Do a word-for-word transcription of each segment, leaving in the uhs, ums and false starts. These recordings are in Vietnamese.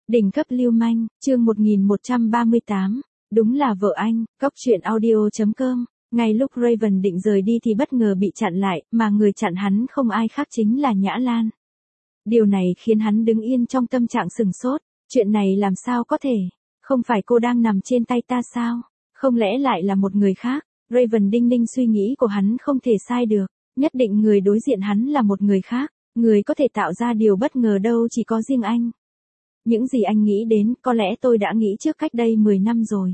Đỉnh cấp lưu manh, chương một nghìn một trăm ba mươi tám, đúng là vợ anh, cóc truyện audio chấm com. Ngay lúc Raven định rời đi thì bất ngờ bị chặn lại, mà người chặn hắn không ai khác chính là Nhã Lan. Điều này khiến hắn đứng yên trong tâm trạng sừng sốt, chuyện này làm sao có thể, không phải cô đang nằm trên tay ta sao, không lẽ lại là một người khác. Raven đinh ninh suy nghĩ của hắn không thể sai được, nhất định người đối diện hắn là một người khác, người có thể tạo ra điều bất ngờ đâu chỉ có riêng anh. Những gì anh nghĩ đến, có lẽ tôi đã nghĩ trước cách đây mười năm rồi.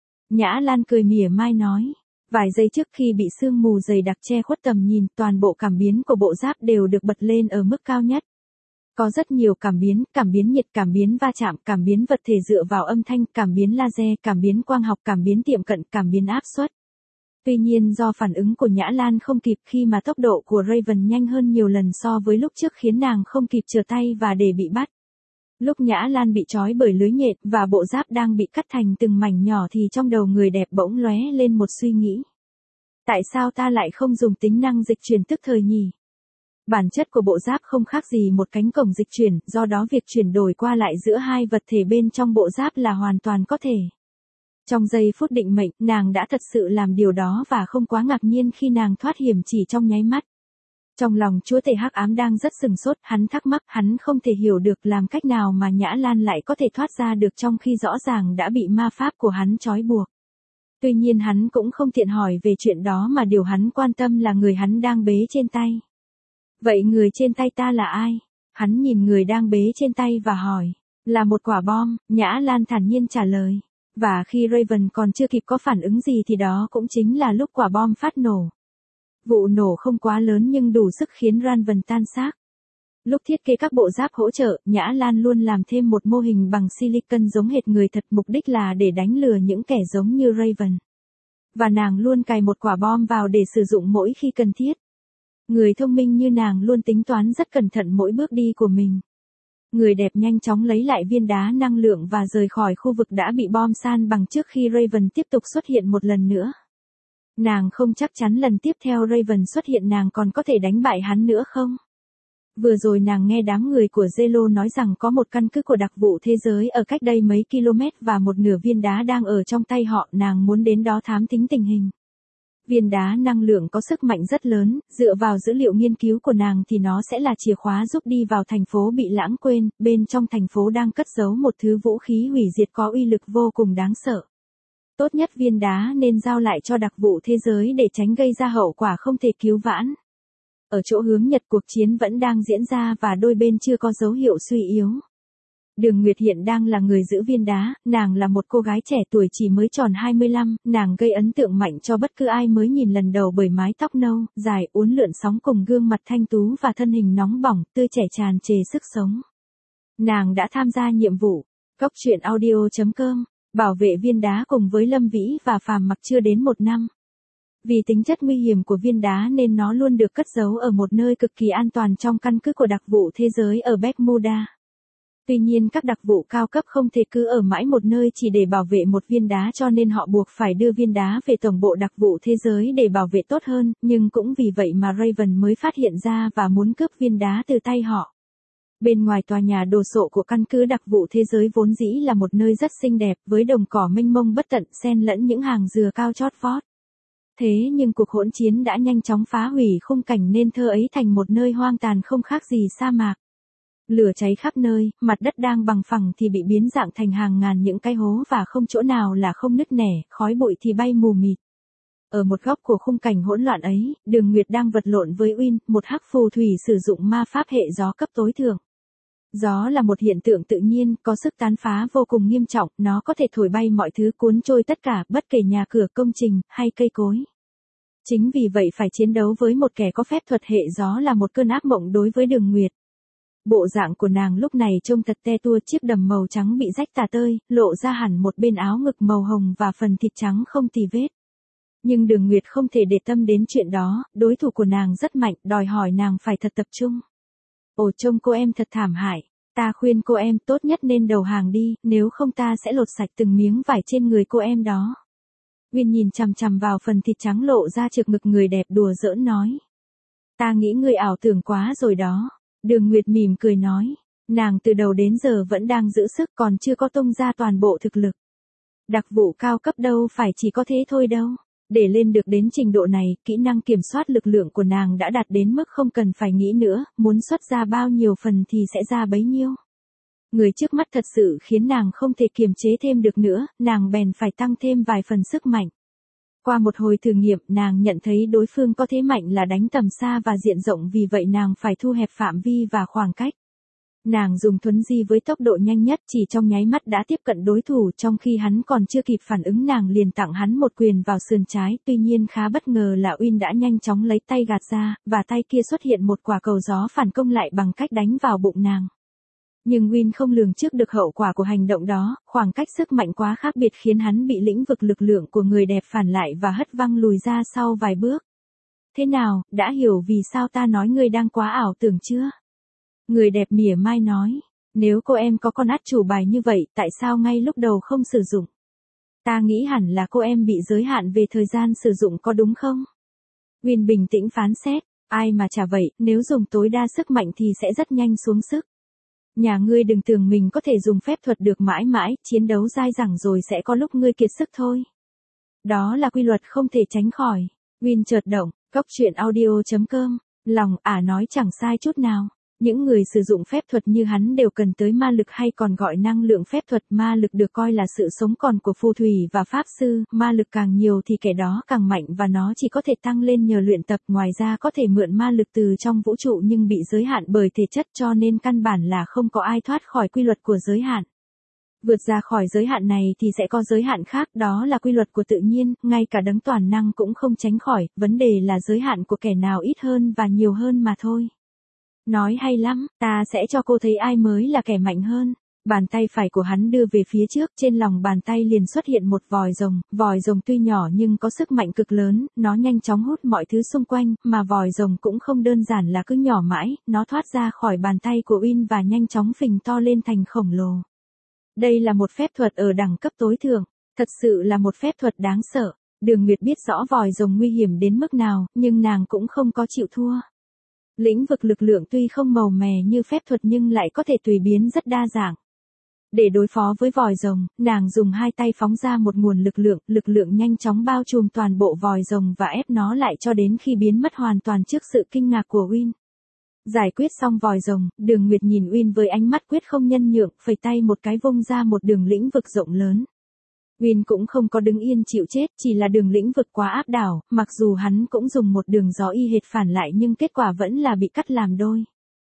Nhã Lan cười mỉa mai nói. Vài giây trước khi bị sương mù dày đặc che khuất tầm nhìn, toàn bộ cảm biến của bộ giáp đều được bật lên ở mức cao nhất. Có rất nhiều cảm biến, cảm biến nhiệt, cảm biến va chạm, cảm biến vật thể dựa vào âm thanh, cảm biến laser, cảm biến quang học, cảm biến tiệm cận, cảm biến áp suất. Tuy nhiên do phản ứng của Nhã Lan không kịp khi mà tốc độ của Raven nhanh hơn nhiều lần so với lúc trước khiến nàng không kịp trở tay và để bị bắt. Lúc Nhã Lan bị trói bởi lưới nhện và bộ giáp đang bị cắt thành từng mảnh nhỏ thì trong đầu người đẹp bỗng lóe lên một suy nghĩ. Tại sao ta lại không dùng tính năng dịch chuyển tức thời nhỉ? Bản chất của bộ giáp không khác gì một cánh cổng dịch chuyển, do đó việc chuyển đổi qua lại giữa hai vật thể bên trong bộ giáp là hoàn toàn có thể. Trong giây phút định mệnh, nàng đã thật sự làm điều đó và không quá ngạc nhiên khi nàng thoát hiểm chỉ trong nháy mắt. Trong lòng chúa tể hắc ám đang rất sừng sốt, hắn thắc mắc, hắn không thể hiểu được làm cách nào mà Nhã Lan lại có thể thoát ra được trong khi rõ ràng đã bị ma pháp của hắn trói buộc. Tuy nhiên hắn cũng không tiện hỏi về chuyện đó mà điều hắn quan tâm là người hắn đang bế trên tay. Vậy người trên tay ta là ai? Hắn nhìn người đang bế trên tay và hỏi. Là một quả bom, Nhã Lan thản nhiên trả lời. Và khi Raven còn chưa kịp có phản ứng gì thì đó cũng chính là lúc quả bom phát nổ. Vụ nổ không quá lớn nhưng đủ sức khiến Raven tan xác. Lúc thiết kế các bộ giáp hỗ trợ, Nhã Lan luôn làm thêm một mô hình bằng silicon giống hệt người thật, mục đích là để đánh lừa những kẻ giống như Raven. Và nàng luôn cài một quả bom vào để sử dụng mỗi khi cần thiết. Người thông minh như nàng luôn tính toán rất cẩn thận mỗi bước đi của mình. Người đẹp nhanh chóng lấy lại viên đá năng lượng và rời khỏi khu vực đã bị bom san bằng trước khi Raven tiếp tục xuất hiện một lần nữa. Nàng không chắc chắn lần tiếp theo Raven xuất hiện nàng còn có thể đánh bại hắn nữa không? Vừa rồi nàng nghe đám người của Zelo nói rằng có một căn cứ của đặc vụ thế giới ở cách đây mấy km và một nửa viên đá đang ở trong tay họ, nàng muốn đến đó thám thính tình hình. Viên đá năng lượng có sức mạnh rất lớn, dựa vào dữ liệu nghiên cứu của nàng thì nó sẽ là chìa khóa giúp đi vào thành phố bị lãng quên, bên trong thành phố đang cất giấu một thứ vũ khí hủy diệt có uy lực vô cùng đáng sợ. Tốt nhất viên đá nên giao lại cho đặc vụ thế giới để tránh gây ra hậu quả không thể cứu vãn. Ở chỗ hướng Nhật cuộc chiến vẫn đang diễn ra và đôi bên chưa có dấu hiệu suy yếu. Đường Nguyệt hiện đang là người giữ viên đá, nàng là một cô gái trẻ tuổi chỉ mới tròn hai mươi lăm, nàng gây ấn tượng mạnh cho bất cứ ai mới nhìn lần đầu bởi mái tóc nâu, dài, uốn lượn sóng cùng gương mặt thanh tú và thân hình nóng bỏng, tươi trẻ tràn trề sức sống. Nàng đã tham gia nhiệm vụ, cóc truyện audio chấm com, bảo vệ viên đá cùng với Lâm Vĩ và Phàm Mặc chưa đến một năm. Vì tính chất nguy hiểm của viên đá nên nó luôn được cất giấu ở một nơi cực kỳ an toàn trong căn cứ của đặc vụ thế giới ở Bermuda. Tuy nhiên các đặc vụ cao cấp không thể cứ ở mãi một nơi chỉ để bảo vệ một viên đá cho nên họ buộc phải đưa viên đá về tổng bộ đặc vụ thế giới để bảo vệ tốt hơn, nhưng cũng vì vậy mà Raven mới phát hiện ra và muốn cướp viên đá từ tay họ. Bên ngoài tòa nhà đồ sộ của căn cứ đặc vụ thế giới vốn dĩ là một nơi rất xinh đẹp với đồng cỏ mênh mông bất tận xen lẫn những hàng dừa cao chót vót. Thế nhưng cuộc hỗn chiến đã nhanh chóng phá hủy khung cảnh nên thơ ấy thành một nơi hoang tàn không khác gì sa mạc. Lửa cháy khắp nơi, mặt đất đang bằng phẳng thì bị biến dạng thành hàng ngàn những cái hố và không chỗ nào là không nứt nẻ, khói bụi thì bay mù mịt. Ở một góc của khung cảnh hỗn loạn ấy, Đường Nguyệt đang vật lộn với Win, một hắc phù thủy sử dụng ma pháp hệ gió cấp tối thượng. Gió là một hiện tượng tự nhiên, có sức tán phá vô cùng nghiêm trọng, nó có thể thổi bay mọi thứ, cuốn trôi tất cả, bất kể nhà cửa, công trình, hay cây cối. Chính vì vậy phải chiến đấu với một kẻ có phép thuật hệ gió là một cơn ác mộng đối với Đường Nguyệt. Bộ dạng của nàng lúc này trông thật te tua, chiếc đầm màu trắng bị rách tả tơi, lộ ra hẳn một bên áo ngực màu hồng và phần thịt trắng không tì vết. Nhưng Đường Nguyệt không thể để tâm đến chuyện đó, đối thủ của nàng rất mạnh, đòi hỏi nàng phải thật tập trung. Ồ, trông cô em thật thảm hại, ta khuyên cô em tốt nhất nên đầu hàng đi, nếu không ta sẽ lột sạch từng miếng vải trên người cô em đó. Uyên nhìn chằm chằm vào phần thịt trắng lộ ra trực ngực người đẹp đùa giỡn nói. Ta nghĩ ngươi ảo tưởng quá rồi đó. Đường Nguyệt mỉm cười nói. Nàng từ đầu đến giờ vẫn đang giữ sức còn chưa có tung ra toàn bộ thực lực. Đặc vụ cao cấp đâu phải chỉ có thế thôi đâu. Để lên được đến trình độ này, kỹ năng kiểm soát lực lượng của nàng đã đạt đến mức không cần phải nghĩ nữa, muốn xuất ra bao nhiêu phần thì sẽ ra bấy nhiêu. Người trước mắt thật sự khiến nàng không thể kiềm chế thêm được nữa, nàng bèn phải tăng thêm vài phần sức mạnh. Qua một hồi thử nghiệm, nàng nhận thấy đối phương có thế mạnh là đánh tầm xa và diện rộng, vì vậy nàng phải thu hẹp phạm vi và khoảng cách. Nàng dùng thuấn di với tốc độ nhanh nhất, chỉ trong nháy mắt đã tiếp cận đối thủ, trong khi hắn còn chưa kịp phản ứng nàng liền tặng hắn một quyền vào sườn trái. Tuy nhiên khá bất ngờ là Uyên đã nhanh chóng lấy tay gạt ra, và tay kia xuất hiện một quả cầu gió phản công lại bằng cách đánh vào bụng nàng. Nhưng Uyên không lường trước được hậu quả của hành động đó, khoảng cách sức mạnh quá khác biệt khiến hắn bị lĩnh vực lực lượng của người đẹp phản lại và hất văng lùi ra sau vài bước. Thế nào, đã hiểu vì sao ta nói ngươi đang quá ảo tưởng chưa? Người đẹp mỉa mai nói, nếu cô em có con át chủ bài như vậy, tại sao ngay lúc đầu không sử dụng? Ta nghĩ hẳn là cô em bị giới hạn về thời gian sử dụng có đúng không? Uyên bình tĩnh phán xét, ai mà chả vậy, nếu dùng tối đa sức mạnh thì sẽ rất nhanh xuống sức. Nhà ngươi đừng tưởng mình có thể dùng phép thuật được mãi mãi, chiến đấu dai dẳng rồi sẽ có lúc ngươi kiệt sức thôi. Đó là quy luật không thể tránh khỏi. Uyên chợt động, cốc truyện audio chấm com, lòng ả nói chẳng sai chút nào. Những người sử dụng phép thuật như hắn đều cần tới ma lực, hay còn gọi năng lượng phép thuật. Ma lực được coi là sự sống còn của phù thủy và pháp sư, ma lực càng nhiều thì kẻ đó càng mạnh và nó chỉ có thể tăng lên nhờ luyện tập. Ngoài ra có thể mượn ma lực từ trong vũ trụ nhưng bị giới hạn bởi thể chất, cho nên căn bản là không có ai thoát khỏi quy luật của giới hạn. Vượt ra khỏi giới hạn này thì sẽ có giới hạn khác, đó là quy luật của tự nhiên, ngay cả đấng toàn năng cũng không tránh khỏi, vấn đề là giới hạn của kẻ nào ít hơn và nhiều hơn mà thôi. Nói hay lắm, ta sẽ cho cô thấy ai mới là kẻ mạnh hơn. Bàn tay phải của hắn đưa về phía trước, trên lòng bàn tay liền xuất hiện một vòi rồng. Vòi rồng tuy nhỏ nhưng có sức mạnh cực lớn, nó nhanh chóng hút mọi thứ xung quanh, mà vòi rồng cũng không đơn giản là cứ nhỏ mãi, nó thoát ra khỏi bàn tay của Uyên và nhanh chóng phình to lên thành khổng lồ. Đây là một phép thuật ở đẳng cấp tối thượng, thật sự là một phép thuật đáng sợ. Đường Nguyệt biết rõ vòi rồng nguy hiểm đến mức nào, nhưng nàng cũng không có chịu thua. Lĩnh vực lực lượng tuy không màu mè như phép thuật nhưng lại có thể tùy biến rất đa dạng. Để đối phó với vòi rồng, nàng dùng hai tay phóng ra một nguồn lực lượng, lực lượng nhanh chóng bao trùm toàn bộ vòi rồng và ép nó lại cho đến khi biến mất hoàn toàn trước sự kinh ngạc của Uyên. Giải quyết xong vòi rồng, Đường Nguyệt nhìn Uyên với ánh mắt quyết không nhân nhượng, phẩy tay một cái vung ra một đường lĩnh vực rộng lớn. Uyên cũng không có đứng yên chịu chết, chỉ là đường lĩnh vực quá áp đảo, mặc dù hắn cũng dùng một đường gió y hệt phản lại nhưng kết quả vẫn là bị cắt làm đôi.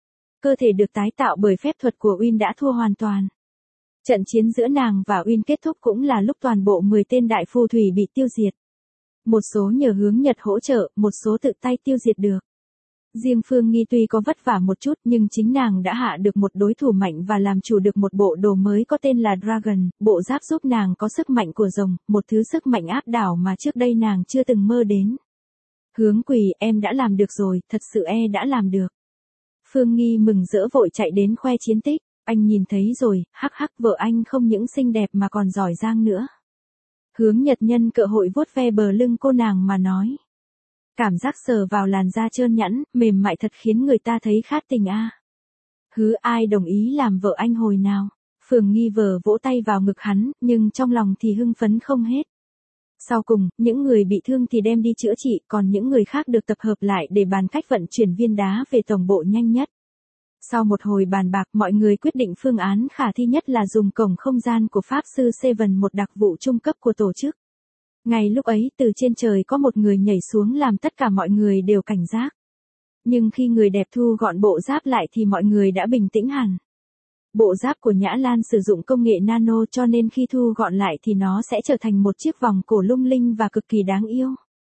Cơ thể được tái tạo bởi phép thuật của Uyên đã thua hoàn toàn. Trận chiến giữa nàng và Uyên kết thúc cũng là lúc toàn bộ mười tên đại phù thủy bị tiêu diệt. Một số nhờ Hướng Nhật hỗ trợ, một số tự tay tiêu diệt được. Riêng Phương Nghi tuy có vất vả một chút nhưng chính nàng đã hạ được một đối thủ mạnh và làm chủ được một bộ đồ mới có tên là Dragon, bộ giáp giúp nàng có sức mạnh của rồng, một thứ sức mạnh áp đảo mà trước đây nàng chưa từng mơ đến. Hướng Quỳ, em đã làm được rồi, thật sự e đã làm được. Phương Nghi mừng rỡ vội chạy đến khoe chiến tích, anh nhìn thấy rồi, hắc hắc, vợ anh không những xinh đẹp mà còn giỏi giang nữa. Hướng Nhật nhân cơ hội vuốt ve bờ lưng cô nàng mà nói. Cảm giác sờ vào làn da trơn nhẵn, mềm mại thật khiến người ta thấy khát tình a. À. Hứ, ai đồng ý làm vợ anh hồi nào? Phương Nghi vờ vỗ tay vào ngực hắn, nhưng trong lòng thì hưng phấn không hết. Sau cùng, những người bị thương thì đem đi chữa trị, còn những người khác được tập hợp lại để bàn cách vận chuyển viên đá về tổng bộ nhanh nhất. Sau một hồi bàn bạc, mọi người quyết định phương án khả thi nhất là dùng cổng không gian của Pháp sư Seven, một đặc vụ trung cấp của tổ chức. Ngay lúc ấy, từ trên trời có một người nhảy xuống làm tất cả mọi người đều cảnh giác. Nhưng khi người đẹp thu gọn bộ giáp lại thì mọi người đã bình tĩnh hẳn. Bộ giáp của Nhã Lan sử dụng công nghệ nano cho nên khi thu gọn lại thì nó sẽ trở thành một chiếc vòng cổ lung linh và cực kỳ đáng yêu.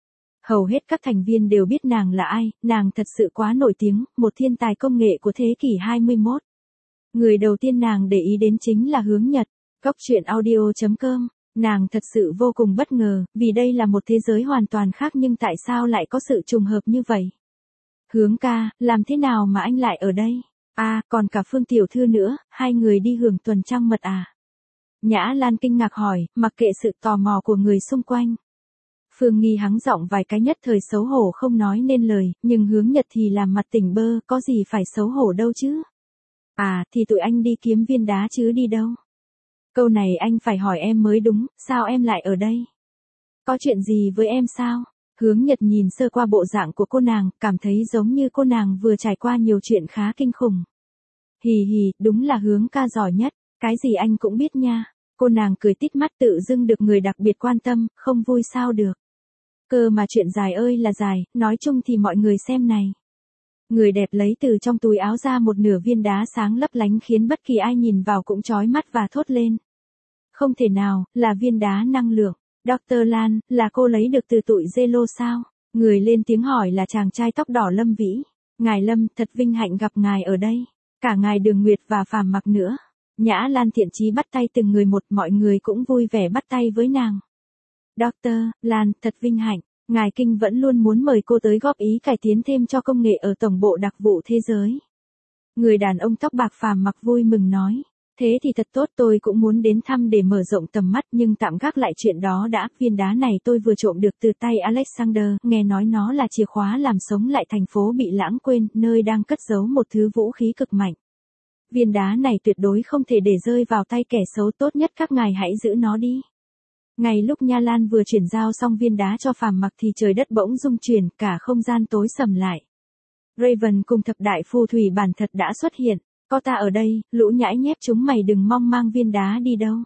Hầu hết các thành viên đều biết nàng là ai, nàng thật sự quá nổi tiếng, một thiên tài công nghệ của thế kỷ hai mươi mốt. Người đầu tiên nàng để ý đến chính là Hướng Nhật, cốc truyện audio chấm com. Nàng thật sự vô cùng bất ngờ, vì đây là một thế giới hoàn toàn khác nhưng tại sao lại có sự trùng hợp như vậy? Hướng ca, làm thế nào mà anh lại ở đây? À, còn cả Phương tiểu thư nữa, hai người đi hưởng tuần trăng mật à? Nhã Lan kinh ngạc hỏi, mặc kệ sự tò mò của người xung quanh. Phương Nghi hắng giọng vài cái nhất thời xấu hổ không nói nên lời, nhưng Hướng Nhật thì làm mặt tỉnh bơ, có gì phải xấu hổ đâu chứ? À, thì tụi anh đi kiếm viên đá chứ đi đâu. Câu này anh phải hỏi em mới đúng, sao em lại ở đây? Có chuyện gì với em sao? Hướng Nhật nhìn sơ qua bộ dạng của cô nàng, cảm thấy giống như cô nàng vừa trải qua nhiều chuyện khá kinh khủng. Hì hì, đúng là Hướng ca giỏi nhất, cái gì anh cũng biết nha. Cô nàng cười tít mắt tự dưng được người đặc biệt quan tâm, không vui sao được. Cơ mà chuyện dài ơi là dài, nói chung thì mọi người xem này. Người đẹp lấy từ trong túi áo ra một nửa viên đá sáng lấp lánh khiến bất kỳ ai nhìn vào cũng chói mắt và thốt lên. Không thể nào, là viên đá năng lượng. doctor Lan, là cô lấy được từ tụi Zelo sao? Người lên tiếng hỏi là chàng trai tóc đỏ Lâm Vĩ. Ngài Lâm, thật vinh hạnh gặp ngài ở đây. Cả ngài Đường Nguyệt và Phàm Mặc nữa. Nhã Lan thiện chí bắt tay từng người một, mọi người cũng vui vẻ bắt tay với nàng. doctor Lan, thật vinh hạnh. Ngài Kinh vẫn luôn muốn mời cô tới góp ý cải tiến thêm cho công nghệ ở Tổng bộ Đặc vụ Thế giới. Người đàn ông tóc bạc Phàm Mặc vui mừng nói. Thế thì thật tốt, tôi cũng muốn đến thăm để mở rộng tầm mắt, nhưng tạm gác lại chuyện đó đã. Viên đá này tôi vừa trộm được từ tay Alexander, nghe nói nó là chìa khóa làm sống lại thành phố bị lãng quên, nơi đang cất giấu một thứ vũ khí cực mạnh. Viên đá này tuyệt đối không thể để rơi vào tay kẻ xấu, tốt nhất các ngài hãy giữ nó đi. Ngay lúc Nha Lan vừa chuyển giao xong viên đá cho Phàm Mặc thì trời đất bỗng rung chuyển, cả không gian tối sầm lại. Raven cùng thập đại phù thủy bản thật đã xuất hiện. Có ta ở đây, lũ nhãi nhép chúng mày đừng mong mang viên đá đi đâu.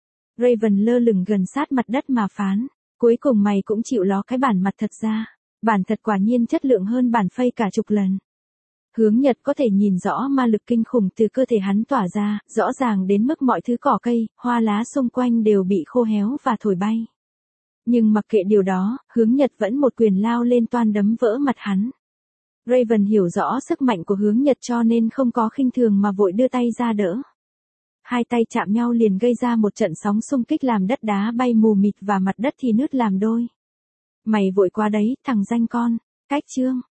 Raven lơ lửng gần sát mặt đất mà phán. Cuối cùng mày cũng chịu ló cái bản mặt thật ra. Bản thật quả nhiên chất lượng hơn bản phây cả chục lần. Hướng Nhật có thể nhìn rõ ma lực kinh khủng từ cơ thể hắn tỏa ra, rõ ràng đến mức mọi thứ cỏ cây, hoa lá xung quanh đều bị khô héo và thổi bay. Nhưng mặc kệ điều đó, Hướng Nhật vẫn một quyền lao lên toan đấm vỡ mặt hắn. Raven hiểu rõ sức mạnh của Hướng Nhật cho nên không có khinh thường mà vội đưa tay ra đỡ. Hai tay chạm nhau liền gây ra một trận sóng xung kích làm đất đá bay mù mịt và mặt đất thì nứt làm đôi. Mày vội quá đấy, thằng danh con. Cách chương.